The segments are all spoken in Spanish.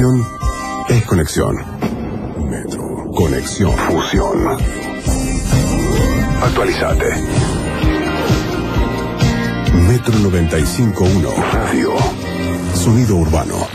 Pasión es conexión. Metro. Conexión. Fusión. Actualizate. Metro 95.1. Radio. Sonido urbano.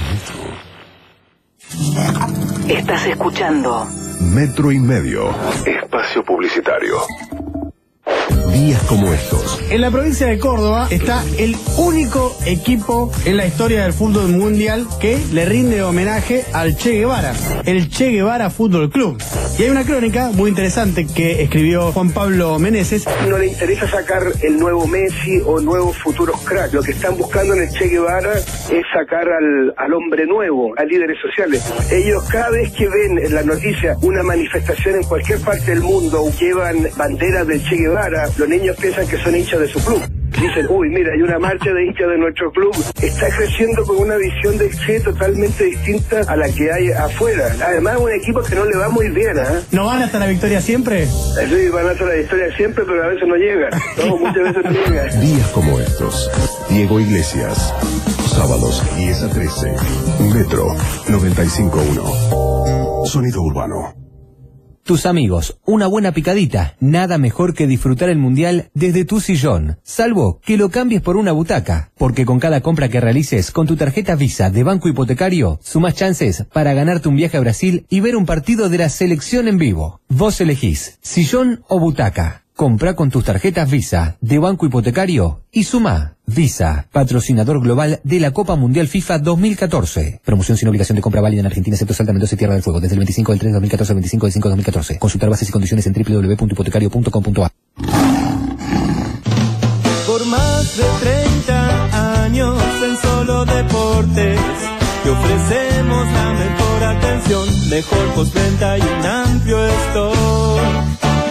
Estás escuchando Metro y Medio. Espacio publicitario. Días como estos. En la provincia de Córdoba está el único equipo en la historia del fútbol mundial que le rinde homenaje al Che Guevara, el Che Guevara Fútbol Club. Y hay una crónica muy interesante que escribió Juan Pablo Meneses. No le interesa sacar el nuevo Messi o nuevos futuros cracks. Lo que están buscando en el Che Guevara es sacar al hombre nuevo, a líderes sociales. Ellos cada vez que ven en la noticia una manifestación en cualquier parte del mundo, llevan banderas del Che Guevara, los niños piensan que son hinchas de su club. Dicen, uy, mira, hay una marcha de hinchas de nuestro club. Está creciendo con una visión del Che totalmente distinta a la que hay afuera. Además, un equipo que no le va muy bien, ¿eh? ¿No van hasta la victoria siempre? Sí, van hasta la victoria siempre, pero a veces no llega. No, muchas veces no llega. Días como estos. Diego Iglesias. Sábados 10 a 13. Metro 95.1. Sonido urbano. Tus amigos, una buena picadita, nada mejor que disfrutar el mundial desde tu sillón, salvo que lo cambies por una butaca, porque con cada compra que realices con tu tarjeta Visa de Banco Hipotecario, sumás chances para ganarte un viaje a Brasil y ver un partido de la selección en vivo. Vos elegís, sillón o butaca. Comprá con tus tarjetas Visa de Banco Hipotecario y sumá. Visa, patrocinador global de la Copa Mundial FIFA 2014. Promoción sin obligación de compra válida en Argentina, excepto Salta, Mendoza y Tierra del Fuego. Desde el 25 del 3 de 2014 al 25 del 5 de 2014. Consultar bases y condiciones en www.hipotecario.com.ar. Por más de 30 años en Solo Deportes te ofrecemos la mejor atención, mejor postventa y un amplio stock.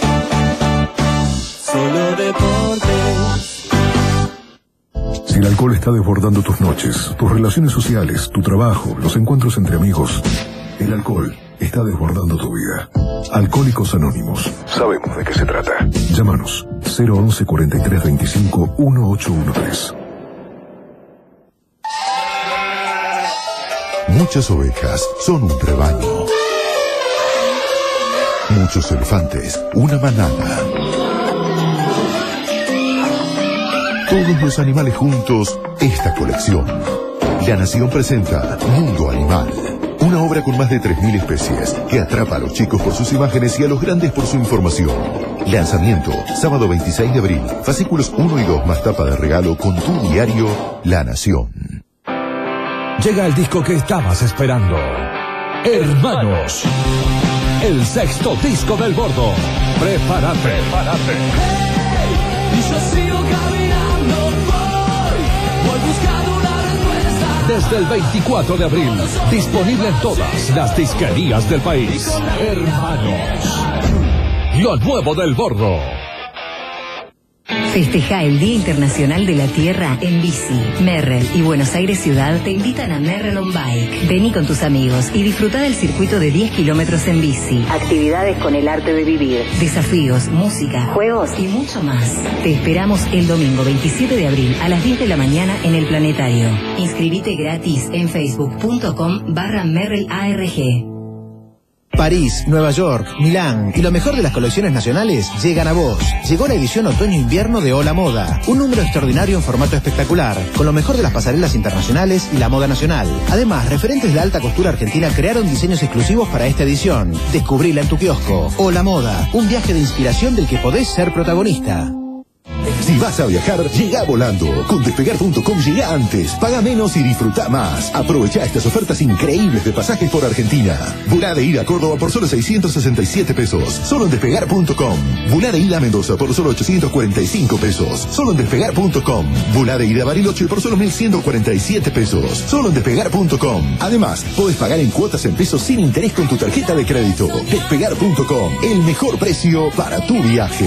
Solo Deportes. Si el alcohol está desbordando tus noches, tus relaciones sociales, tu trabajo, los encuentros entre amigos, el alcohol está desbordando tu vida. Alcohólicos Anónimos. Sabemos de qué se trata. Llámanos 011 43 25 1813. Muchas ovejas son un rebaño. Muchos elefantes, una manada. Todos los animales juntos, esta colección. La Nación presenta Mundo Animal, una obra con más de 3.000 especies que atrapa a los chicos por sus imágenes y a los grandes por su información. Lanzamiento, sábado 26 de abril, fascículos 1 y 2 más tapa de regalo con tu diario La Nación. Llega el disco que estabas esperando. Hermanos, el sexto disco del Gordo. Prepárate. Y yo sigo caminando, voy buscando una respuesta. Desde el 24 de abril, disponible en todas las disquerías del país. Hermanos, lo nuevo del Gordo. Festeja el Día Internacional de la Tierra en bici. Merrell y Buenos Aires Ciudad te invitan a Merrell on Bike. Vení con tus amigos y disfruta del circuito de 10 kilómetros en bici. Actividades con el arte de vivir. Desafíos, música, juegos y mucho más. Te esperamos el domingo 27 de abril a las 10 de la mañana en el Planetario. Inscribite gratis en facebook.com/MerrellARG. París, Nueva York, Milán y lo mejor de las colecciones nacionales llegan a vos. Llegó la edición otoño-invierno de Hola Moda, un número extraordinario en formato espectacular, con lo mejor de las pasarelas internacionales y la moda nacional. Además, referentes de la alta costura argentina crearon diseños exclusivos para esta edición. Descubrila en tu kiosco. Hola Moda, un viaje de inspiración del que podés ser protagonista. Si vas a viajar, llega volando. Con Despegar.com llega antes. Paga menos y disfruta más. Aprovecha estas ofertas increíbles de pasajes por Argentina. Volá de ida a Córdoba por solo 667 pesos. Solo en Despegar.com. Volá de ida a Mendoza por solo 845 pesos. Solo en Despegar.com. Volá de ida a Bariloche por solo 1.147 pesos. Solo en Despegar.com. Además, podés pagar en cuotas en pesos sin interés con tu tarjeta de crédito. Despegar.com. El mejor precio para tu viaje.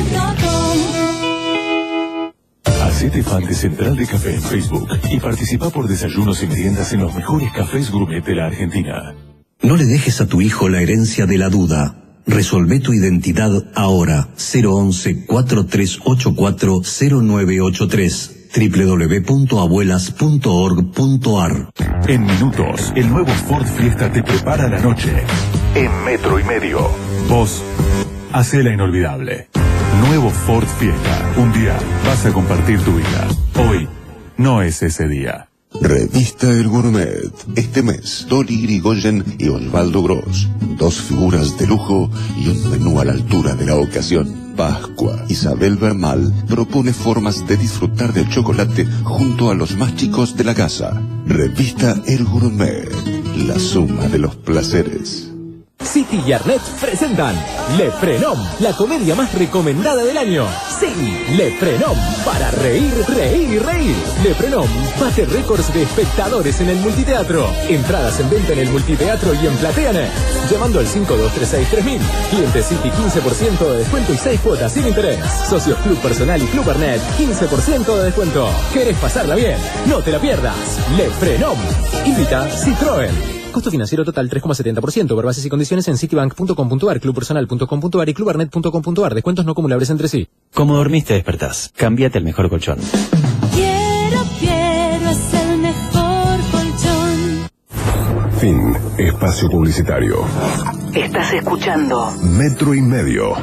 Hacete fan de Central de Café en Facebook y participa por desayunos y meriendas en los mejores cafés gourmet de la Argentina. No le dejes a tu hijo la herencia de la duda. Resolvé tu identidad ahora. 011-4384-0983. www.abuelas.org.ar. En minutos, el nuevo Ford Fiesta te prepara la noche. En metro y medio. Vos, hacé la inolvidable. Nuevo Ford Fiesta. Un día vas a compartir tu vida. Hoy no es ese día. Revista El Gourmet. Este mes, Dolly Irigoyen y Osvaldo Gross. Dos figuras de lujo y un menú a la altura de la ocasión. Pascua. Isabel Bernal propone formas de disfrutar del chocolate junto a los más chicos de la casa. Revista El Gourmet. La suma de los placeres. City y Arnett presentan Le Frenom, la comedia más recomendada del año. Sí, Le Frenom, para reír, reír y reír. Le Frenom bate récords de espectadores en el multiteatro. Entradas en venta en el multiteatro y en PlateaNet. Llamando al 5236-3000. Cliente City 15% de descuento y 6 cuotas sin interés. Socios Club Personal y Club Arnett 15% de descuento. ¿Querés pasarla bien? No te la pierdas. Le Frenom. Invita Citroën. Costo financiero total 3,70%. Por bases y condiciones en citibank.com.ar, clubpersonal.com.ar y clubarnet.com.ar. Descuentos no acumulables entre sí. Como dormiste, despertás. Cámbiate el mejor colchón. Quiero, es el mejor colchón. Fin. Espacio publicitario. Estás escuchando Metro y medio.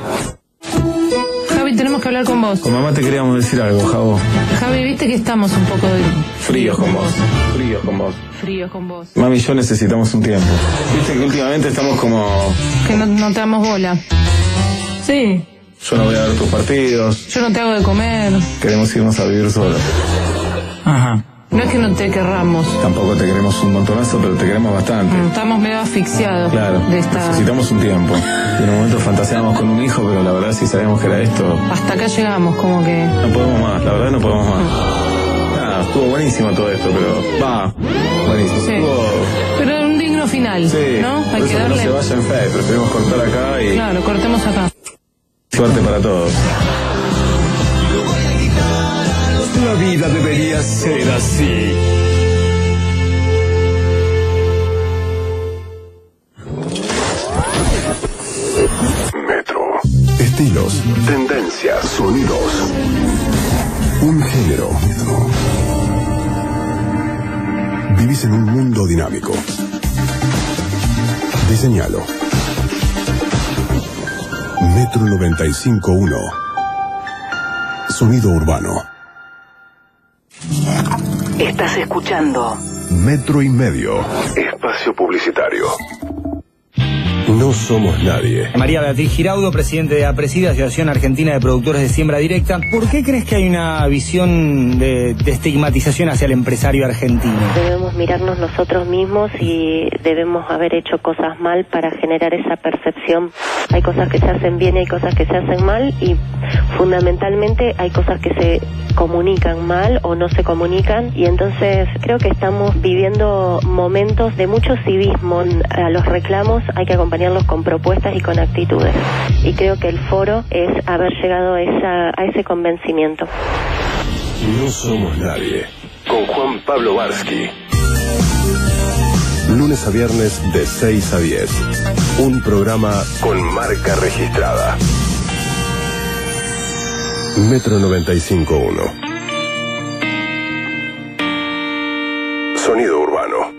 Javi, tenemos que hablar con vos. Con mamá te queríamos decir algo, Javo. Javi, viste que estamos un poco fríos con vos. Fríos con vos. Mami y yo necesitamos un tiempo. Viste que últimamente estamos como... Que no te damos bola. Sí. Yo no voy a ver tus partidos. Yo no te hago de comer. Queremos irnos a vivir solos. Ajá. No es que no te querramos. Tampoco te queremos un montonazo, pero te queremos bastante. Estamos medio asfixiados. Claro, necesitamos un tiempo. Y en un momento fantaseamos con un hijo, pero la verdad sí sabíamos que era esto. Hasta acá llegamos, como que... No podemos más, la verdad no podemos más. Estuvo buenísimo todo esto, pero... buenísimo. Sí. Pero un digno final, sí, ¿no? Hay que darle... No se vaya en fe, preferimos cortar acá y... Claro, cortemos acá. Suerte para todos. La vida debería ser así. Metro. Estilos, tendencias, sonidos. Un género. Vivís en un mundo dinámico. Diseñalo. Metro 95.1. Sonido urbano. Estás escuchando Metro y medio. Espacio publicitario. No somos nadie. María Beatriz Giraudo, presidente de APRESID, Asociación Argentina de Productores de Siembra Directa. ¿Por qué crees que hay una visión de estigmatización hacia el empresario argentino? Debemos mirarnos nosotros mismos y debemos haber hecho cosas mal para generar esa percepción. Hay cosas que se hacen bien y hay cosas que se hacen mal, y fundamentalmente hay cosas que se comunican mal o no se comunican, y entonces creo que estamos viviendo momentos de mucho civismo. A los reclamos hay que acompañarlos con propuestas y con actitudes, y creo que el foro es haber llegado a ese convencimiento. No somos nadie. Con Juan Pablo Barsky. Lunes a viernes de 6 a 10. Un programa con marca registrada. Metro 95.1. Sonido urbano.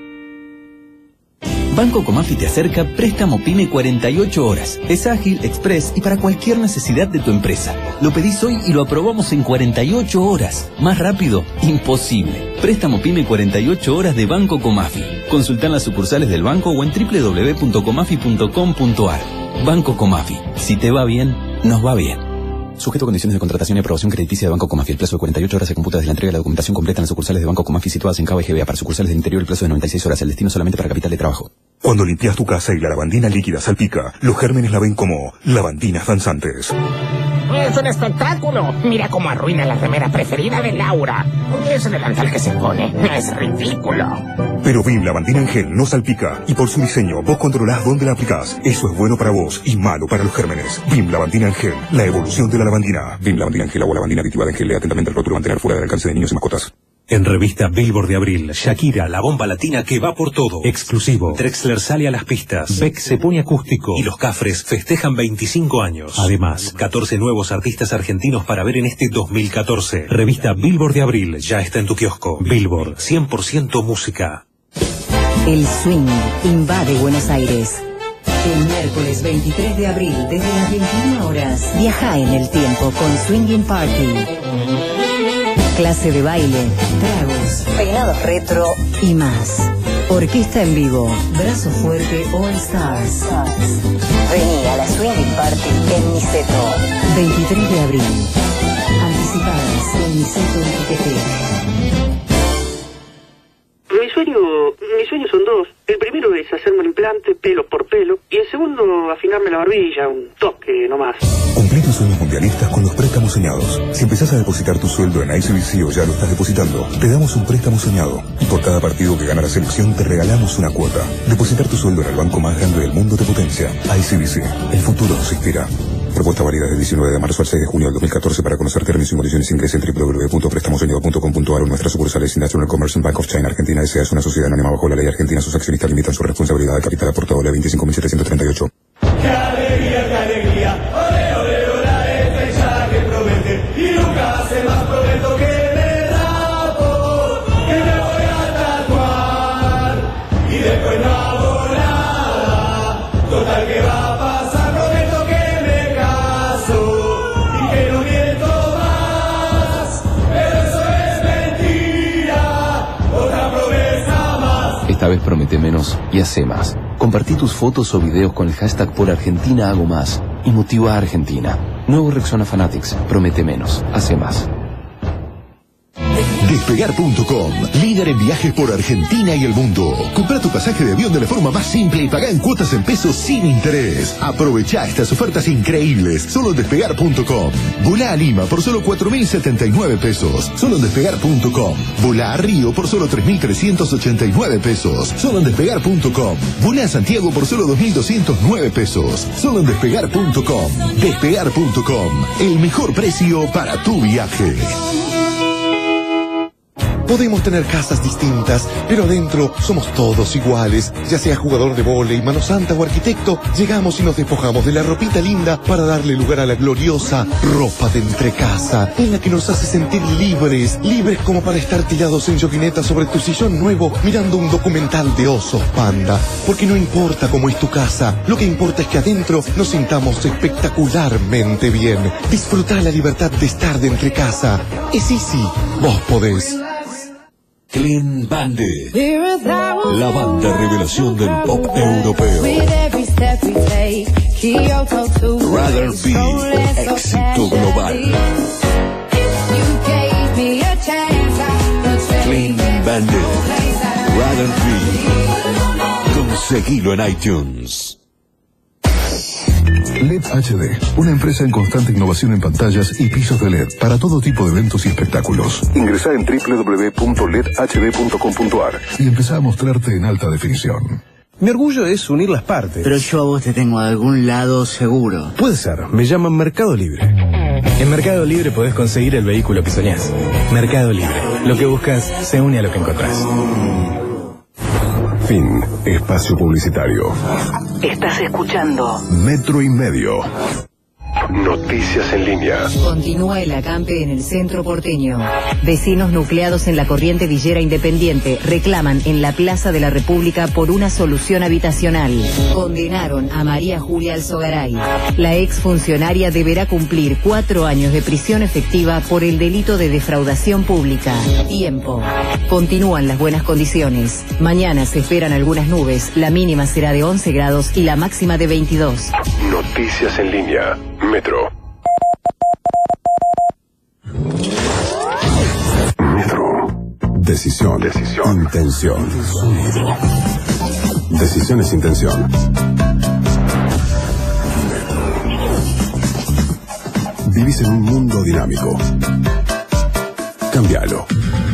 Banco Comafi te acerca Préstamo Pyme 48 horas. Es ágil, express y para cualquier necesidad de tu empresa. Lo pedís hoy y lo aprobamos en 48 horas. Más rápido, imposible. Préstamo Pyme 48 horas de Banco Comafi. Consultá en las sucursales del banco o en www.comafi.com.ar. Banco Comafi. Si te va bien, nos va bien. Sujeto a condiciones de contratación y aprobación crediticia de Banco Comafi. El plazo de 48 horas se computa desde la entrega de la documentación completa en las sucursales de Banco Comafi situadas en Cava y GBA. Para sucursales del interior el plazo de 96 horas. El destino solamente para capital de trabajo. Cuando limpias tu casa y la lavandina líquida salpica, los gérmenes la ven como lavandinas danzantes. Es un espectáculo. Mira cómo arruina la remera preferida de Laura. Ese delantal que se pone es ridículo. Pero Vim Lavandina en gel no salpica, y por su diseño vos controlás dónde la aplicás. Eso es bueno para vos y malo para los gérmenes. Vim Lavandina en gel, la evolución de la lavandina. Vim Lavandina en gel, agua lavandina aditivada en gel. Lea atentamente el rótulo. Mantener fuera del alcance de niños y mascotas. En revista Billboard de abril, Shakira, la bomba latina que va por todo. Exclusivo. Drexler sale a las pistas. Beck se pone acústico. Y los Cafres festejan 25 años. Además, 14 nuevos artistas argentinos para ver en este 2014. Revista Billboard de abril ya está en tu kiosco. Billboard, 100% música. El swing invade Buenos Aires. El miércoles 23 de abril, desde las 21 horas, viaja en el tiempo con Swinging Party. Clase de baile, tragos, peinados retro y más. Orquesta en vivo, Brazo Fuerte All Stars. Vení a la Swinging Party en Niceto. 23 de abril. Anticipadas en Niceto IPT. Mis sueños son dos. El primero es hacerme un implante pelo por pelo y el segundo afinarme la barbilla, un toque nomás. Cumplí tus sueños mundialistas con los préstamos soñados. Si empezás a depositar tu sueldo en ICBC o ya lo estás depositando, te damos un préstamo soñado. Y por cada partido que gana la selección te regalamos una cuota. Depositar tu sueldo en el banco más grande del mundo te potencia. ICBC. El futuro nos inspira. Propuesta válida del 19 de marzo al 6 de junio del 2014. Para conocer términos y condiciones ingrese en www.prestamosoñado.com.ar o nuestras sucursales. National Commercial Bank of China Argentina S.A. es una sociedad anónima bajo la ley argentina. Sus accionistas limitan su responsabilidad de capital aportado. Ley 25.738. ¡Qué alegría, qué alegría! ¡Ole, ole, ole! Estrella que promete y nunca hace más. Prometo que me rapo, que me voy a tatuar y después no hago nada. Total, que va a pasar? Prometo que me caso y que no miento más. Pero eso es mentira, otra promesa más. Esta vez promete menos y hace más. Compartí tus fotos o videos con el hashtag Por Argentina Hago Más y motiva a Argentina. Nuevo Rexona Fanatics. Promete menos, hace más. Despegar.com, líder en viajes por Argentina y el mundo. Compra tu pasaje de avión de la forma más simple y pagá en cuotas en pesos sin interés. Aprovechá estas ofertas increíbles solo en Despegar.com. Volá a Lima por solo 4.079 pesos, solo en Despegar.com. Volá a Río por solo 3.389 pesos, solo en Despegar.com. Volá a Santiago por solo 2.209 pesos, solo en Despegar.com. Despegar.com, el mejor precio para tu viaje. Podemos tener casas distintas, pero adentro somos todos iguales. Ya sea jugador de vóley, mano santa o arquitecto, llegamos y nos despojamos de la ropita linda para darle lugar a la gloriosa ropa de entrecasa, en la que nos hace sentir libres, libres como para estar tirados en yoguineta sobre tu sillón nuevo, mirando un documental de osos panda. Porque no importa cómo es tu casa, lo que importa es que adentro nos sintamos espectacularmente bien. Disfrutar la libertad de estar de entrecasa. Es easy, vos podés. Clean Bandit, la banda revelación del pop europeo. Rather Be, éxito global. Clean Bandit, Rather Be. Conseguilo en iTunes. LED HD, una empresa en constante innovación en pantallas y pisos de LED para todo tipo de eventos y espectáculos. Ingresá en www.ledhd.com.ar y empezá a mostrarte en alta definición. Mi orgullo es unir las partes. Pero yo a vos te tengo de algún lado seguro. Puede ser, me llaman Mercado Libre. En Mercado Libre podés conseguir el vehículo que soñás. Mercado Libre, lo que buscas se une a lo que encontrás. Fin. Espacio publicitario. Estás escuchando Metro y Medio. Noticias en línea. Continúa el acampe en el centro porteño. Vecinos nucleados en la corriente Villera Independiente reclaman en la Plaza de la República por una solución habitacional. Condenaron a María Julia Alzogaray. La exfuncionaria deberá cumplir 4 años de prisión efectiva por el delito de defraudación pública. Tiempo. Continúan las buenas condiciones. Mañana se esperan algunas nubes. La mínima será de 11 grados y la máxima de 22. Noticias en línea. Metro. Metro. Decisión. Intención. Decisión es intención. Vivís en un mundo dinámico. Cámbialo.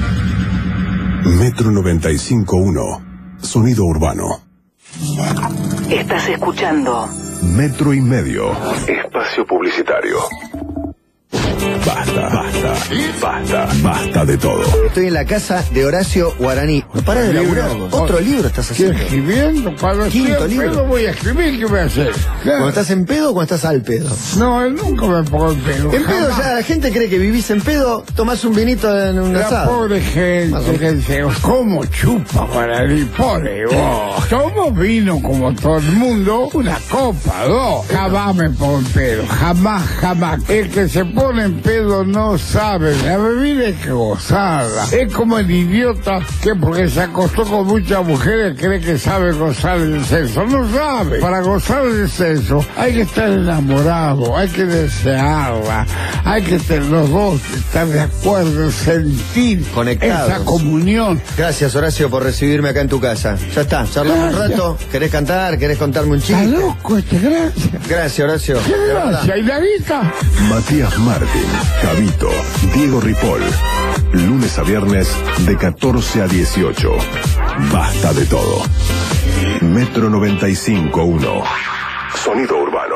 Metro 95.1. Sonido urbano. Estás escuchando Metro y Medio. Espacio publicitario. Basta de todo. Estoy en la casa de Horacio Guaraní. No para de laburar. Otro libro estás haciendo. Estoy escribiendo. Cuando estoy en pedo voy a escribir. ¿Qué voy a hacer? Claro. ¿Cuando estás en pedo o cuando estás al pedo? No, nunca me pongo en pedo. En pedo ya la gente cree que vivís en pedo, tomás un vinito en un asado. La pobre gente que dice, ¿cómo chupa Guaraní? Pobre vos. Tomo vino como todo el mundo, una copa, dos. Jamás me pongo en pedo. Jamás. El que se pone en pedo no sabe. La bebida hay que gozarla. Es como el idiota que porque se acostó con muchas mujeres cree que sabe gozar del sexo. No sabe. Para gozar del sexo hay que estar enamorado, hay que desearla, hay que los dos estar de acuerdo, sentir conectados. Esa comunión. Gracias, Horacio, por recibirme acá en tu casa. Ya está, charlamos un rato. ¿Querés cantar? ¿Querés contarme un chiste? Está loco gracias. Gracias, Horacio. ¿Qué gracias? ¿Y la guita? Matías Martín, Javito, Diego Ripoll. Lunes a viernes de 14 a 18. Basta de todo. Metro 95.1. Sonido urbano.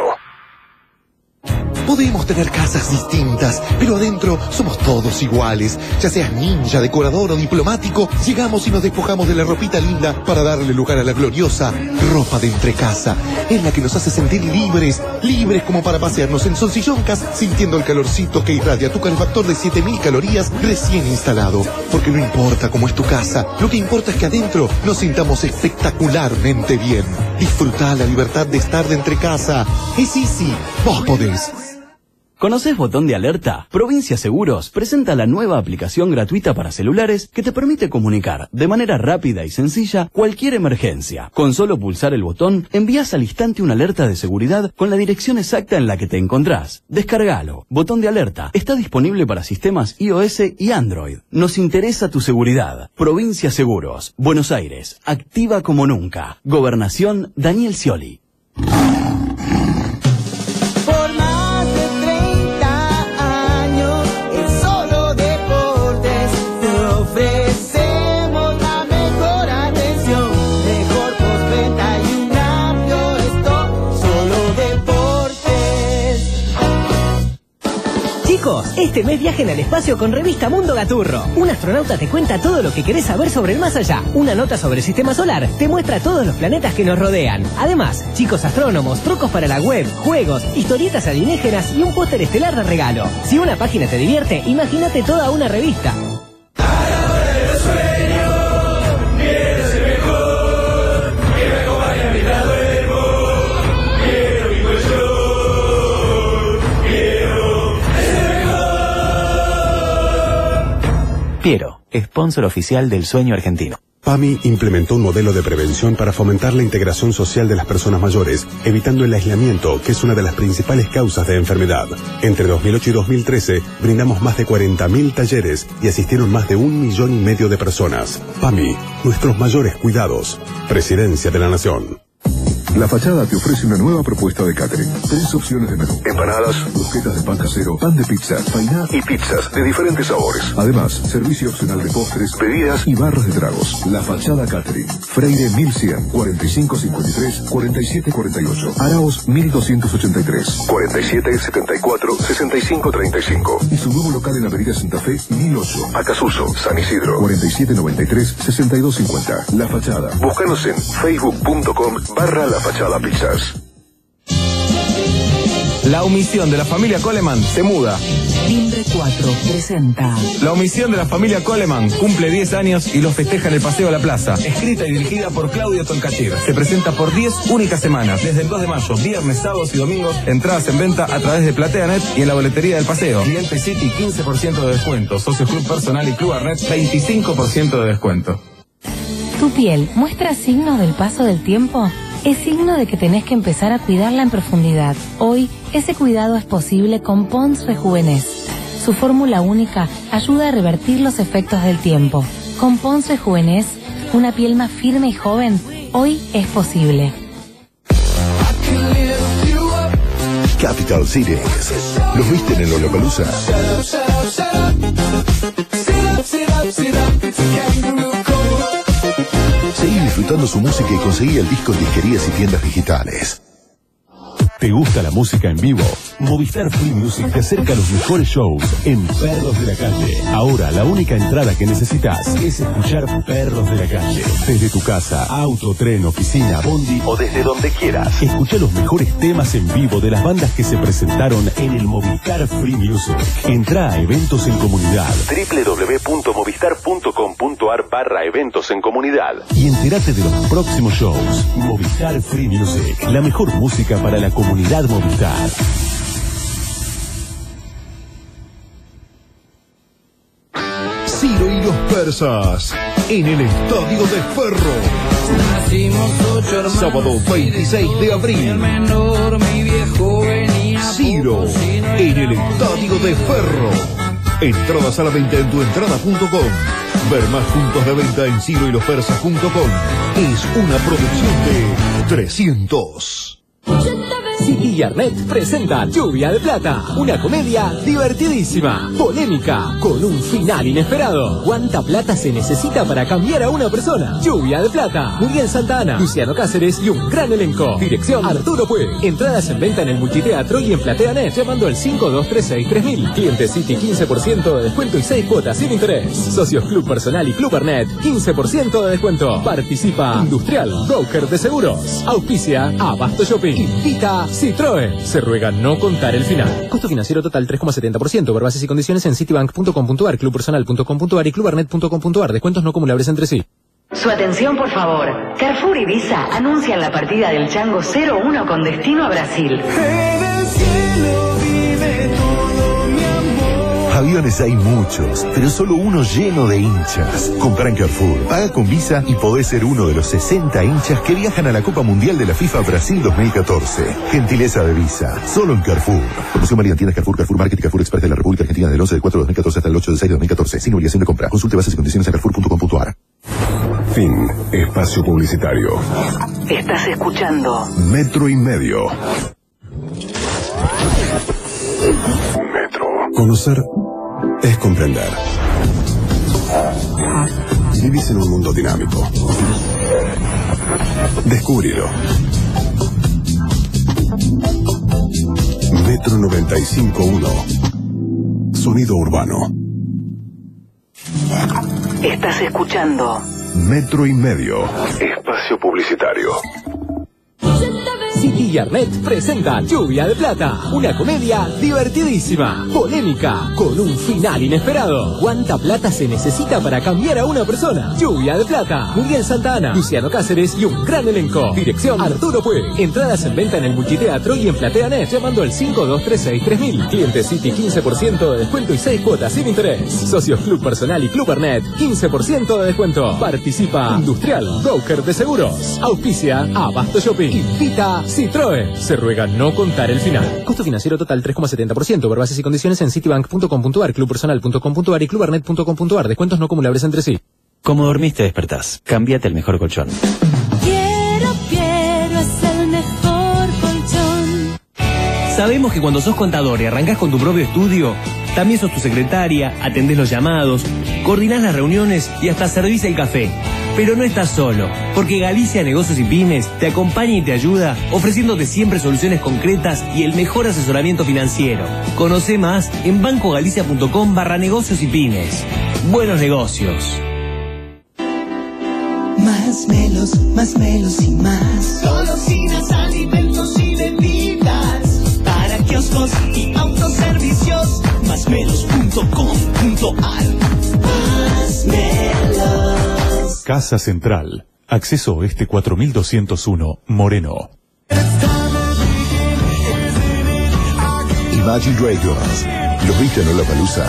Podemos tener casas distintas, pero adentro somos todos iguales. Ya seas ninja, decorador o diplomático, llegamos y nos despojamos de la ropita linda para darle lugar a la gloriosa ropa de entrecasa. Es la que nos hace sentir libres como para pasearnos en Soncilloncas, sintiendo el calorcito que irradia tu calefactor de 7000 calorías recién instalado. Porque no importa cómo es tu casa, lo que importa es que adentro nos sintamos espectacularmente bien. Disfruta la libertad de estar de entrecasa. Es easy, vos podés. ¿Conoces Botón de Alerta? Provincia Seguros presenta la nueva aplicación gratuita para celulares que te permite comunicar de manera rápida y sencilla cualquier emergencia. Con solo pulsar el botón, envías al instante una alerta de seguridad con la dirección exacta en la que te encontrás. Descargalo. Botón de Alerta está disponible para sistemas iOS y Android. Nos interesa tu seguridad. Provincia Seguros. Buenos Aires. Activa como nunca. Gobernación Daniel Scioli. Este mes viajen al espacio con Revista Mundo Gaturro. Un astronauta te cuenta todo lo que querés saber sobre el más allá. Una nota sobre el sistema solar te muestra todos los planetas que nos rodean. Además, chicos astrónomos, trucos para la web, juegos, historietas alienígenas y un póster estelar de regalo. Si una página te divierte, imagínate toda una revista. Piero, sponsor oficial del sueño argentino. PAMI implementó un modelo de prevención para fomentar la integración social de las personas mayores, evitando el aislamiento, que es una de las principales causas de enfermedad. Entre 2008 y 2013, brindamos más de 40.000 talleres y asistieron más de 1,5 millones de personas. PAMI, nuestros mayores cuidados. Presidencia de la Nación. La Fachada te ofrece una nueva propuesta de catering. 3 opciones de menú: empanadas, brusquetas de pan casero, pan de pizza, fainá y pizzas de diferentes sabores. Además, servicio opcional de postres, bebidas y barras de tragos. La Fachada Catering. Freire 1100, 4553, 4748. Araos 1283, 4774, 6535. Y su nuevo local en Avenida Santa Fe 1008, Acasuso, San Isidro, 4793, 6250. La Fachada. Búscanos en facebook.com/La Fachada Pizzas. La omisión de la familia Coleman se muda. Timbre 4 presenta. La omisión de la familia Coleman cumple 10 años y los festeja en el Paseo de la Plaza. Escrita y dirigida por Claudio Toncachir. Se presenta por 10 únicas semanas, desde el 2 de mayo, viernes, sábados y domingos. Entradas en venta a través de PlateaNet y en la boletería del Paseo. Cliente City 15% de descuento. Socio Club Personal y Club Arnet 25% de descuento. ¿Tu piel muestra signos del paso del tiempo? Es signo de que tenés que empezar a cuidarla en profundidad. Hoy, ese cuidado es posible con Pond's Rejuvenez. Su fórmula única ayuda a revertir los efectos del tiempo. Con Pond's Rejuvenez, una piel más firme y joven, hoy es posible. Capital Cities. ¿Los viste en el Lollapalooza? Seguí disfrutando su música y conseguí el disco en disquerías y tiendas digitales. ¿Te gusta la música en vivo? Movistar Free Music te acerca a los mejores shows en Perros de la Calle. Ahora, la única entrada que necesitas es escuchar Perros de la Calle. Desde tu casa, auto, tren, oficina, bondi o desde donde quieras. Escucha los mejores temas en vivo de las bandas que se presentaron en el Movistar Free Music. Entra a Eventos en Comunidad. www.movistar.com.ar/eventos en comunidad. Y entérate de los próximos shows. Movistar Free Music. La mejor música para la comunidad Movistar. Ciro y los persas en el Estadio de Ferro. Sábado 26 de abril. Ciro en el Estadio de Ferro. Entradas a la venta en tuentrada.com. Ver más puntos de venta en ciroylopersas.com. Es una producción de 300. City y Arnet presentan Lluvia de Plata, una comedia divertidísima, polémica, con un final inesperado. ¿Cuánta plata se necesita para cambiar a una persona? Lluvia de Plata, Muriel Santana, Luciano Cáceres y un gran elenco. Dirección Arturo Puig. Entradas en venta en el Multiteatro y en PlateaNet llamando al 5236-3000. Cliente City 15% de descuento y 6 cuotas sin interés. Socios Club Personal y Club Arnet 15% de descuento. Participa Industrial, broker de seguros. Auspicia Abasto Shopping. Invita Citroën. Se ruega no contar el final. Costo financiero total 3,70%. Ver bases y condiciones en citibank.com.ar, clubpersonal.com.ar y clubarnet.com.ar. Descuentos no acumulables entre sí. Su atención, por favor. Carrefour y Visa anuncian la partida del Chango 01 con destino a Brasil. Aviones hay muchos, pero solo uno lleno de hinchas. Compra en Carrefour, paga con Visa y podés ser uno de los 60 hinchas que viajan a la Copa Mundial de la FIFA Brasil 2014. Gentileza de Visa, solo en Carrefour. Promoción válida en tiendas Carrefour, Carrefour Market y Carrefour Express de la República Argentina del 11 del 4 de 2014 hasta el 8 del 6 de 2014. Sin obligación de compra. Consulte bases y condiciones en carrefour.com.ar. Fin. Espacio publicitario. Estás escuchando Metro y Medio. Metro. Conocer es comprender. Vivís en un mundo dinámico. Descúbrelo. Metro 95.1. Sonido urbano. Estás escuchando Metro y Medio. Espacio publicitario. City y Arnet presentan Lluvia de Plata, una comedia divertidísima, polémica, con un final inesperado. ¿Cuánta plata se necesita para cambiar a una persona? Lluvia de Plata, Muriel Santana, Luciano Cáceres y un gran elenco. Dirección Arturo Puig. Entradas en venta en el Multiteatro y en PlateaNet llamando al 5236-3000. Cliente City 15% de descuento y 6 cuotas sin interés. Socios Club Personal y Club Arnet 15% de descuento. Participa Industrial, broker de seguros. Auspicia Abasto Shopping. Invita Citroën. Se ruega no contar el final. Costo financiero total 3,70%. Ver bases y condiciones en citibank.com.ar, clubpersonal.com.ar y clubarnet.com.ar. Descuentos no acumulables entre sí. Como dormiste, despertás. Cámbiate el mejor colchón. Quiero, es el mejor colchón. Sabemos que cuando sos contador y arrancás con tu propio estudio, también sos tu secretaria, atendés los llamados, coordinás las reuniones y hasta servís el café. Pero no estás solo, porque Galicia Negocios y Pymes te acompaña y te ayuda, ofreciéndote siempre soluciones concretas y el mejor asesoramiento financiero. Conoce más en bancogalicia.com/negocios y pymes. Buenos negocios. Más melos y más. Golosinas, alimentos y bebidas. Para kioscos y autoservicios. Másmelos.com.ar. Más melos. Casa Central. Acceso Oeste 4201, Moreno. Imagine Dragons. ¿Los viste en Lollapalooza?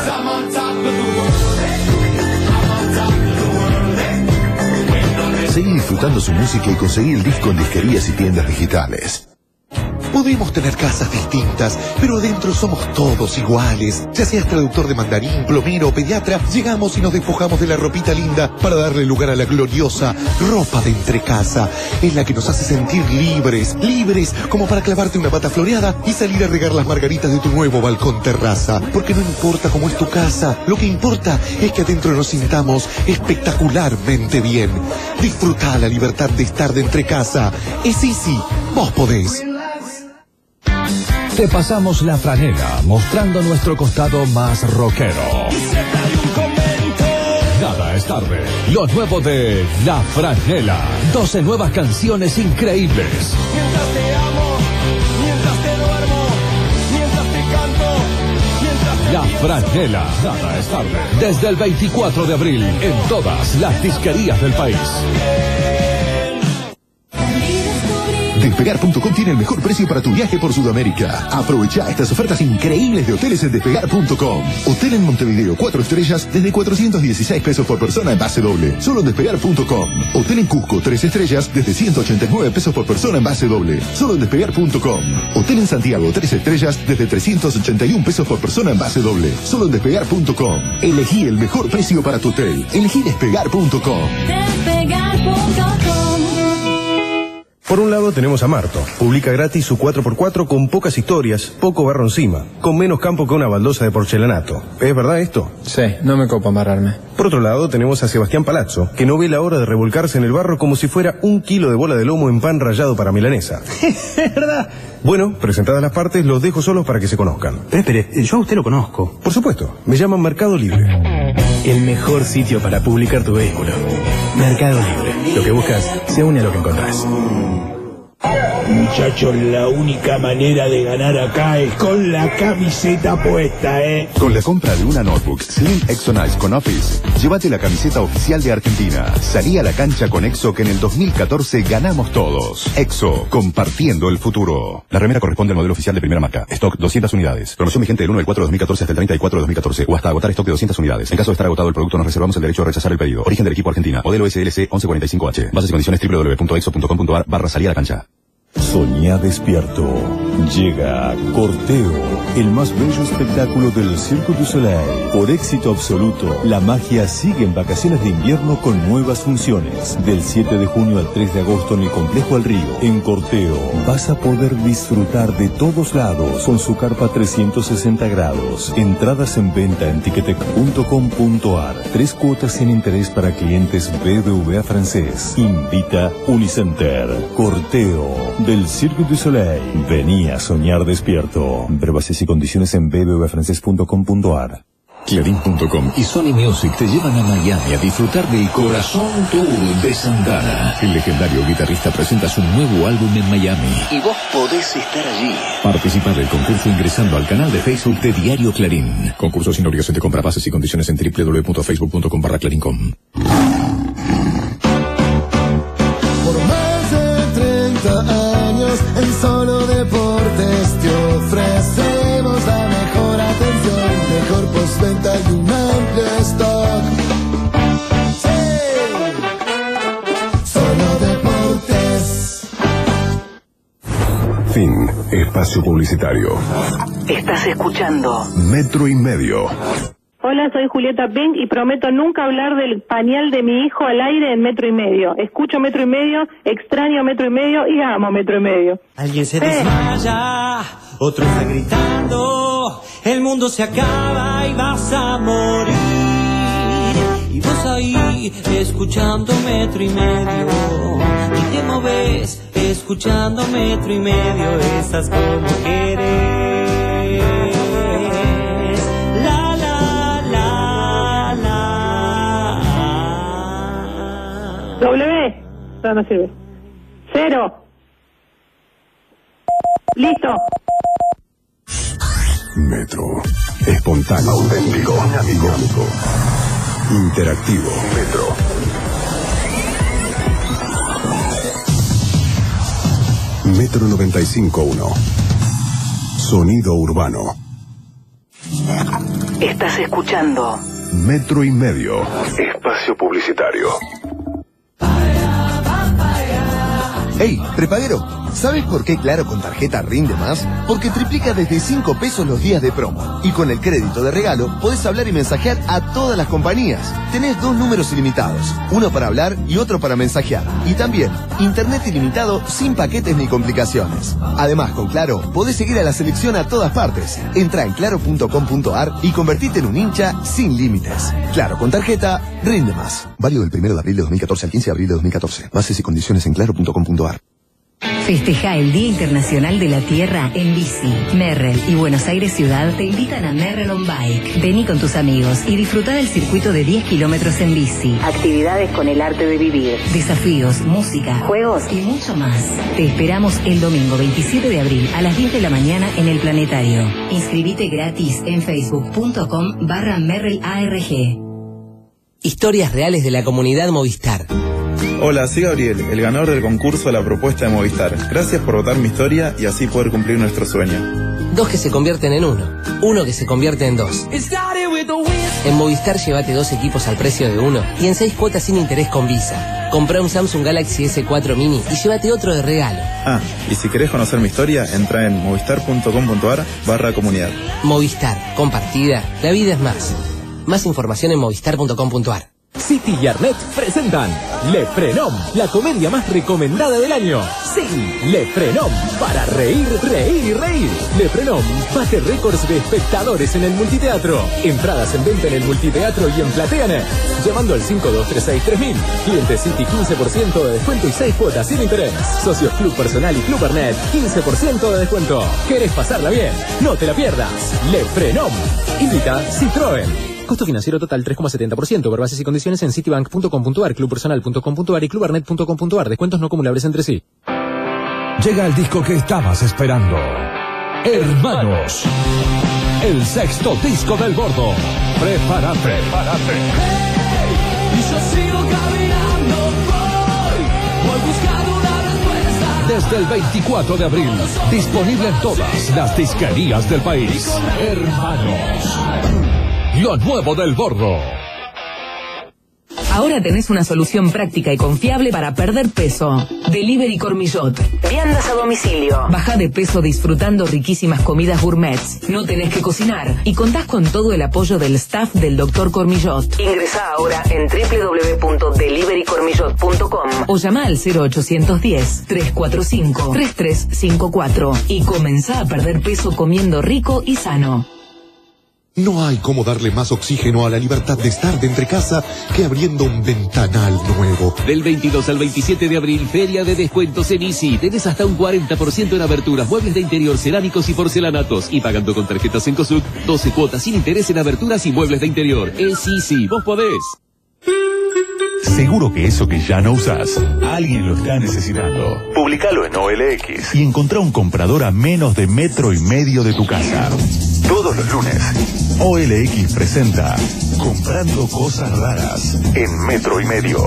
Seguí disfrutando su música y conseguí el disco en disquerías y tiendas digitales. Podemos tener casas distintas, pero adentro somos todos iguales. Ya seas traductor de mandarín, plomero o pediatra, llegamos y nos despojamos de la ropita linda para darle lugar a la gloriosa ropa de entrecasa. Es la que nos hace sentir libres, libres como para clavarte una pata floreada y salir a regar las margaritas de tu nuevo balcón terraza. Porque no importa cómo es tu casa, lo que importa es que adentro nos sintamos espectacularmente bien. Disfruta la libertad de estar de entrecasa. Es easy, vos podés. te pasamos la franela, mostrando nuestro costado más rockero. Nada es tarde. Lo nuevo de La Franela. 12 nuevas canciones increíbles. Mientras te amo, mientras te duermo, mientras te canto, mientras te La Franela. Nada es tarde. Desde el 24 de abril en todas las disquerías del país. Despegar.com tiene el mejor precio para tu viaje por Sudamérica. Aprovecha estas ofertas increíbles de hoteles en Despegar.com. Hotel en Montevideo 4 estrellas desde 416 pesos por persona en base doble. Solo en Despegar.com. Hotel en Cusco 3 estrellas desde 189 pesos por persona en base doble. Solo en Despegar.com. Hotel en Santiago 3 estrellas desde 381 pesos por persona en base doble. Solo en Despegar.com. Elegí el mejor precio para tu hotel. Elegí Despegar.com. Despegar.com. Por un lado tenemos a Marto. Publica gratis su 4x4 con pocas historias, poco barro encima, con menos campo que una baldosa de porcelanato. ¿Es verdad esto? Sí, no me copa amarrarme. Por otro lado tenemos a Sebastián Palazzo, que no ve la hora de revolcarse en el barro como si fuera 1 kilo de bola de lomo en pan rallado para milanesa. ¿Es verdad? Bueno, presentadas las partes, los dejo solos para que se conozcan. Espere, yo a usted lo conozco. Por supuesto, me llaman Mercado Libre. El mejor sitio para publicar tu vehículo. Mercado Libre. Lo que buscas se une a lo que encontrás. Muchachos, la única manera de ganar acá es con la camiseta puesta, Con la compra de una notebook Slim Exo Nice con Office, llévate la camiseta oficial de Argentina. Salí a la cancha con Exo, que en el 2014 ganamos todos. Exo, compartiendo el futuro. La remera corresponde al modelo oficial de primera marca. Stock 200 unidades. Promoción vigente del 1 del 4 de 2014 hasta el 30 del 4 de 2014 o hasta agotar stock de 200 unidades. En caso de estar agotado el producto, nos reservamos el derecho a rechazar el pedido. Origen del equipo Argentina. Modelo SLC 1145H. Bases y condiciones www.exo.com.ar/salí a la cancha. Soñá despierto. Llega Corteo, el más bello espectáculo del Cirque du Soleil. Por éxito absoluto, la magia sigue en vacaciones de invierno con nuevas funciones. Del 7 de junio al 3 de agosto en el Complejo El Río. En Corteo vas a poder disfrutar de todos lados con su carpa 360 grados. Entradas en venta en ticketek.com.ar. 3 cuotas sin interés para clientes BBVA francés. Invita Unicenter. Corteo del Cirque du Soleil. Vení a soñar despierto. Ver bases y condiciones en bbvafrancés.com.ar. Clarín.com y Sony Music te llevan a Miami a disfrutar del Corazón Tour de Santana. El legendario guitarrista presenta su nuevo álbum en Miami. Y vos podés estar allí. Participa del concurso ingresando al canal de Facebook de Diario Clarín. Concurso sin obligación de compra. Bases y condiciones en www.facebook.com/clarincom. En Solo Deportes te ofrecemos la mejor atención, mejor postventa y un amplio stock. Sí, Solo Deportes. Fin. Espacio publicitario. Estás escuchando Metro y Medio. Hola, soy Julieta Pink y prometo nunca hablar del pañal de mi hijo al aire en Metro y Medio. Escucho Metro y Medio, extraño Metro y Medio y amo Metro y Medio. Alguien se desmaya, otro está gritando, el mundo se acaba y vas a morir. Y vos ahí, escuchando Metro y Medio, y te moves, escuchando Metro y Medio, estás como querés. W, no sirve. 0. Listo. Metro. Espontáneo. Auténtico. Dinámico. Interactivo. Metro. Metro 95.1. Sonido urbano. Estás escuchando Metro y Medio. Espacio publicitario. Hey, prepaguero, ¿sabes por qué Claro con tarjeta rinde más? Porque triplica desde 5 pesos los días de promo. Y con el crédito de regalo, podés hablar y mensajear a todas las compañías. Tenés 2 números ilimitados, uno para hablar y otro para mensajear. Y también, internet ilimitado sin paquetes ni complicaciones. Además, con Claro, podés seguir a la selección a todas partes. Entra en claro.com.ar y convertite en un hincha sin límites. Claro con tarjeta, rinde más. Válido del 1 de abril de 2014 al 15 de abril de 2014. Bases y condiciones en claro.com.ar. Festeja el Día Internacional de la Tierra en bici. Merrell y Buenos Aires Ciudad te invitan a Merrell on Bike. Vení con tus amigos y disfruta del circuito de 10 kilómetros en bici. Actividades con el arte de vivir. Desafíos, música, juegos y mucho más. Te esperamos el domingo 27 de abril a las 10 de la mañana en el Planetario. Inscribite gratis en facebook.com/MerrellARG. Historias reales de la comunidad Movistar. Hola, soy Gabriel, el ganador del concurso de la propuesta de Movistar. Gracias por votar mi historia y así poder cumplir nuestro sueño. Dos que se convierten en uno, uno que se convierte en dos. En Movistar llévate 2 equipos al precio de uno y en 6 cuotas sin interés con Visa. Comprá un Samsung Galaxy S4 Mini y llévate otro de regalo. Y si querés conocer mi historia, entra en movistar.com.ar/comunidad. Movistar, compartida, la vida es más. Más información en movistar.com.ar. City y Arnet presentan Le Frenom, la comedia más recomendada del año. Sí, Le Frenom, para reír, reír y reír. Le Frenom bate récords de espectadores en el multiteatro. Entradas en venta en el multiteatro y en Plateanet. Llamando al 5236-3000. Cliente City 15% de descuento y 6 cuotas sin interés. Socios Club Personal y Club Arnet 15% de descuento. ¿Querés pasarla bien? No te la pierdas. Le Frenom. Invita Citroën. Costo financiero total 3,70%. Por bases y condiciones en citibank.com.ar, clubpersonal.com.ar y clubarnet.com.ar. Descuentos no acumulables entre sí. Llega el disco que estabas esperando. Hermanos. El 6º disco del Gordo. Prepárate. Y yo sigo caminando, voy buscando una respuesta. Desde el 24 de abril. Disponible en todas las disquerías del país. Hermanos. Lo nuevo del Gordo. Ahora tenés una solución práctica y confiable para perder peso. Delivery Cormillot. Viandas a domicilio. Baja de peso disfrutando riquísimas comidas gourmets. No tenés que cocinar. Y contás con todo el apoyo del staff del Dr. Cormillot. Ingresá ahora en www.deliverycormillot.com o llama al 0810-345-3354 y comenzá a perder peso comiendo rico y sano. No hay como darle más oxígeno a la libertad de estar de entre casa que abriendo un ventanal nuevo. Del 22 al 27 de abril, feria de descuentos en Easy. Tenés hasta un 40% en aberturas, muebles de interior, cerámicos y porcelanatos. Y pagando con tarjetas Cencosud, 12 cuotas sin interés en aberturas y muebles de interior. Es Easy, vos podés. Seguro que eso que ya no usás, alguien lo está necesitando. Publicalo en OLX y encontrá un comprador a menos de 1,5 metros de tu casa. Todos los lunes, OLX presenta Comprando Cosas Raras en 1,5 metros.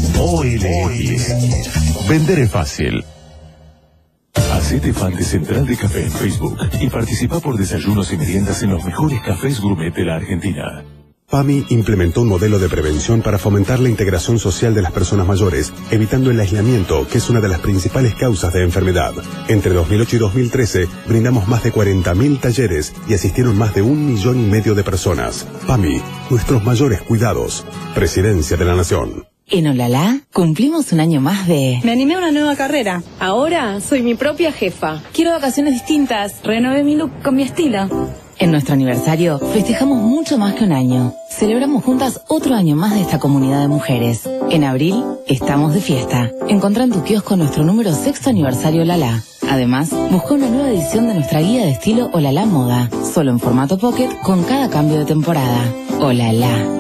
OLX. Vender es fácil. Hacete fan de Central de Café en Facebook y participa por desayunos y meriendas en los mejores cafés gourmet de la Argentina. PAMI implementó un modelo de prevención para fomentar la integración social de las personas mayores, evitando el aislamiento, que es una de las principales causas de enfermedad. Entre 2008 y 2013, brindamos más de 40.000 talleres y asistieron más de 1,5 millones de personas. PAMI, nuestros mayores cuidados. Presidencia de la Nación. En Olala cumplimos un año más de... Me animé a una nueva carrera. Ahora soy mi propia jefa. Quiero vacaciones distintas. Renové mi look con mi estilo. En nuestro aniversario festejamos mucho más que un año. Celebramos juntas otro año más de esta comunidad de mujeres. En abril estamos de fiesta. Encontrá en tu kiosco nuestro número 6º aniversario Olala. Además, busca una nueva edición de nuestra guía de estilo Olala Moda. Solo en formato pocket con cada cambio de temporada. Olala.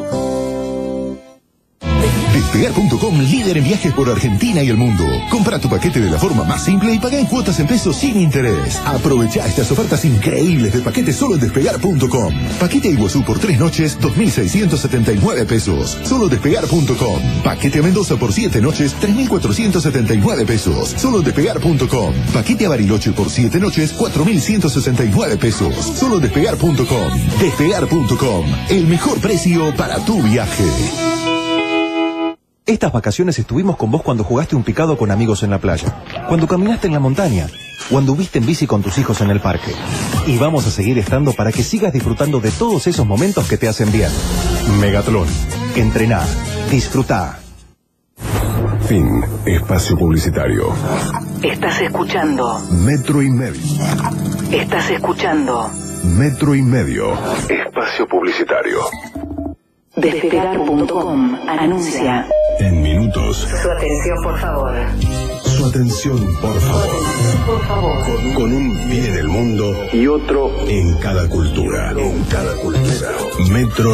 Despegar.com, líder en viajes por Argentina y el mundo. Compra tu paquete de la forma más simple y paga en cuotas en pesos sin interés. Aprovecha estas ofertas increíbles de paquete solo en Despegar.com. Paquete a Iguazú por 3 noches, 2.679 pesos. Solo Despegar.com. Paquete a Mendoza por 7 noches, 3.479 pesos. Solo Despegar.com. Paquete a Bariloche por 7 noches, 4.169 pesos. Solo Despegar.com. Despegar.com. El mejor precio para tu viaje. Estas vacaciones estuvimos con vos cuando jugaste un picado con amigos en la playa, cuando caminaste en la montaña, o anduviste en bici con tus hijos en el parque. Y vamos a seguir estando para que sigas disfrutando de todos esos momentos que te hacen bien. Megatlón. Entrená. Disfrutá. Fin. Espacio publicitario. Estás escuchando 1,5 metros. Estás escuchando 1,5 metros. Espacio publicitario. Despegar.com anuncia. En minutos. Su atención, por favor. Su atención, por favor. Con un pie en el mundo y otro en cada cultura. Metro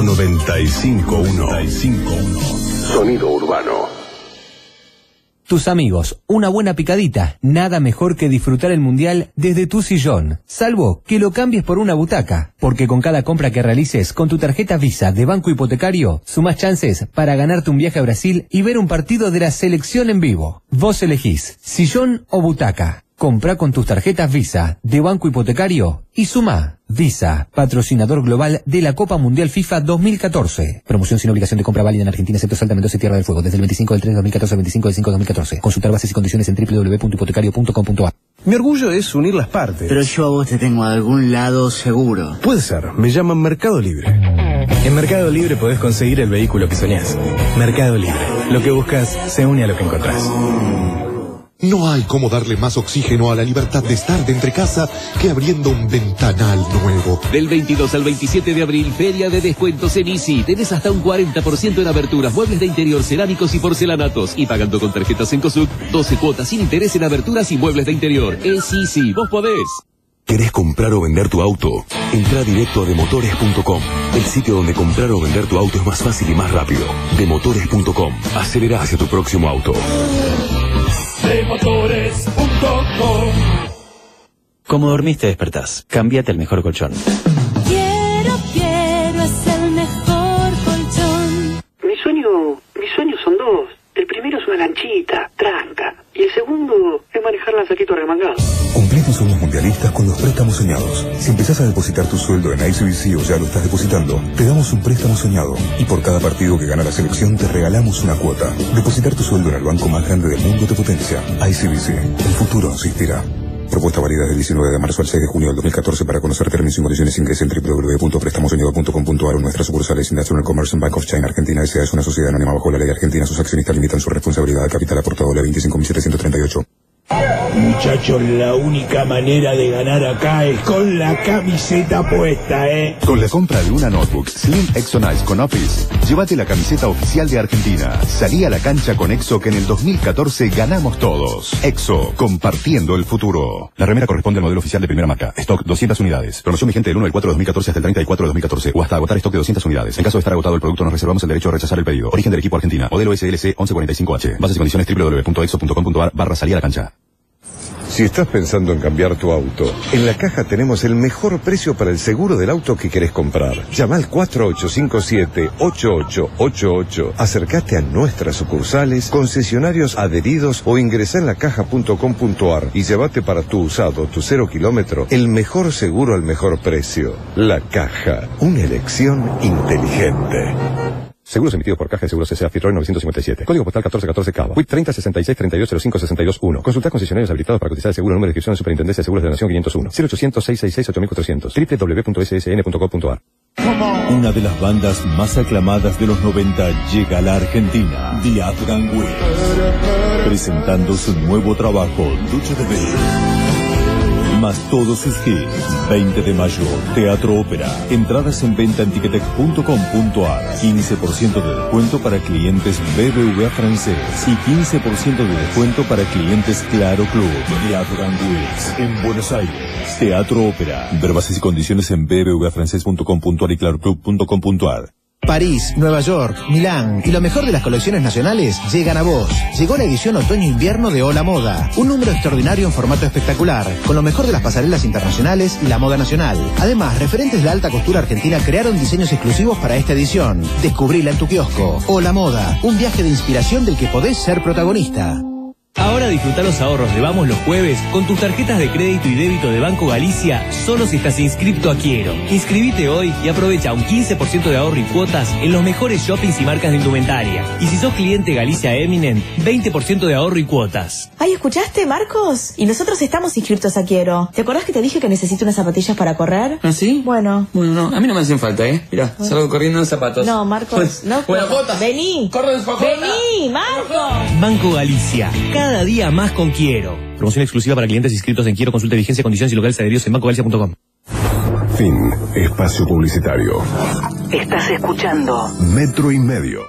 95.1. Sonido urbano. Tus amigos, una buena picadita, nada mejor que disfrutar el mundial desde tu sillón, salvo que lo cambies por una butaca, porque con cada compra que realices con tu tarjeta Visa de Banco Hipotecario, sumás chances para ganarte un viaje a Brasil y ver un partido de la selección en vivo. Vos elegís, sillón o butaca. Comprá con tus tarjetas Visa de Banco Hipotecario y sumá. Visa, patrocinador global de la Copa Mundial FIFA 2014. Promoción sin obligación de compra válida en Argentina, excepto Salta, Mendoza y Tierra del Fuego, desde el 25 del 3 de 2014 al 25 del 5 de 2014. Consultar bases y condiciones en www.hipotecario.com.ar. Mi orgullo es unir las partes. Pero yo a vos te tengo a algún lado seguro. Puede ser, me llaman Mercado Libre. En Mercado Libre podés conseguir el vehículo que soñás. Mercado Libre, lo que buscas se une a lo que encontrás. No hay como darle más oxígeno a la libertad de estar de entre casa que abriendo un ventanal nuevo. Del 22 al 27 de abril, feria de descuentos en Easy. Tenés hasta un 40% en aberturas, muebles de interior, cerámicos y porcelanatos. Y pagando con tarjetas Cencosud, 12 cuotas sin interés en aberturas y muebles de interior. Es Easy, vos podés. ¿Querés comprar o vender tu auto? Entra directo a demotores.com, el sitio donde comprar o vender tu auto es más fácil y más rápido. Demotores.com. Acelera hacia tu próximo auto. Demotores.com. Como dormiste, despertás. Cámbiate el mejor colchón. Quiero, es el mejor colchón. Mis sueños son dos. El primero es una lanchita, tranca. Y el segundo es manejar la saquito remangado. Cumplí tus sueños mundialistas con los préstamos soñados. Si empezás a depositar tu sueldo en ICBC o ya lo estás depositando, te damos un préstamo soñado. Y por cada partido que gana la selección te regalamos una cuota. Depositar tu sueldo en el banco más grande del mundo te potencia. ICBC. El futuro existirá. Propuesta válida del 19 de marzo al 6 de junio del 2014. Para conocer términos y condiciones ingrese en www.prestamosoñado.com.ar o nuestras sucursales. National Commerce Bank of China Argentina S.A. es una sociedad anónima bajo la ley argentina. Sus accionistas limitan su responsabilidad de capital aportado a la 25.738. Muchachos, la única manera de ganar acá es con la camiseta puesta, ¿eh? Con la compra de una notebook Slim Exonice con Office, llévate la camiseta oficial de Argentina. Salí a la cancha con Exo, que en el 2014 ganamos todos. Exo, compartiendo el futuro. La remera corresponde al modelo oficial de primera marca. Stock 200 unidades. Promoción vigente del 1 del 4 de 2014 hasta el 30 del 4 de 2014 o hasta agotar stock de 200 unidades. En caso de estar agotado el producto, nos reservamos el derecho a rechazar el pedido. Origen del equipo Argentina. Modelo SLC 1145H. Bases y condiciones www.exo.com.ar/salir a la cancha. Si estás pensando en cambiar tu auto, en La Caja tenemos el mejor precio para el seguro del auto que querés comprar. Llama al 4857-8888. Acércate a nuestras sucursales, concesionarios adheridos o ingresá en lacaja.com.ar y llévate para tu usado, tu 0 kilómetro, el mejor seguro al mejor precio. La Caja, una elección inteligente. Seguros emitidos por Caja de Seguros S.A. Fitroy 957. Código postal 1414 Cava. WIT 3066-3205-62-1. Consulta concesionarios habilitados para cotizar el seguro. Número de inscripción de Superintendencia de Seguros de la Nación 501. 0800-666-8400. www.ssn.com.ar. Una de las bandas más aclamadas de los 90 llega a la Argentina. The Afghan Wigs. Presentando su nuevo trabajo, Lucha de Ver. Más todos sus hits. 20 de mayo, Teatro Ópera. Entradas en venta en ticketek.com.ar. 15% de descuento para clientes BBVA francés y 15% de descuento para clientes Claro Club. Teatro Wigs en Buenos Aires. Teatro Ópera. Ver bases y condiciones en bbvafrancés.com.ar y claroclub.com.ar. París, Nueva York, Milán y lo mejor de las colecciones nacionales llegan a vos. Llegó la edición otoño-invierno de Hola Moda, un número extraordinario en formato espectacular, con lo mejor de las pasarelas internacionales y la moda nacional. Además, referentes de la alta costura argentina crearon diseños exclusivos para esta edición. Descubrila en tu kiosco. Hola Moda, un viaje de inspiración del que podés ser protagonista. Ahora disfruta los ahorros de Vamos los jueves con tus tarjetas de crédito y débito de Banco Galicia solo si estás inscripto a Quiero. Inscribite hoy y aprovecha un 15% de ahorro y cuotas en los mejores shoppings y marcas de indumentaria. Y si sos cliente Galicia Eminent, 20% de ahorro y cuotas. Ay, ¿escuchaste, Marcos? Y nosotros estamos inscriptos a Quiero. ¿Te acordás que te dije que necesito unas zapatillas para correr? ¿Ah, sí? Bueno, no, a mí no me hacen falta, ¿eh? Mirá, salgo corriendo en zapatos. No, Marcos, no. Bueno, Jota. Vení. Corre, Jota. Vení, Marcos. Banco Galicia, cada día más con Quiero. Promoción exclusiva para clientes inscritos en Quiero. Consulta vigencia, condiciones y locales adheridos en bancogalicia.com. Fin. Espacio publicitario. Estás escuchando Metro y Medio.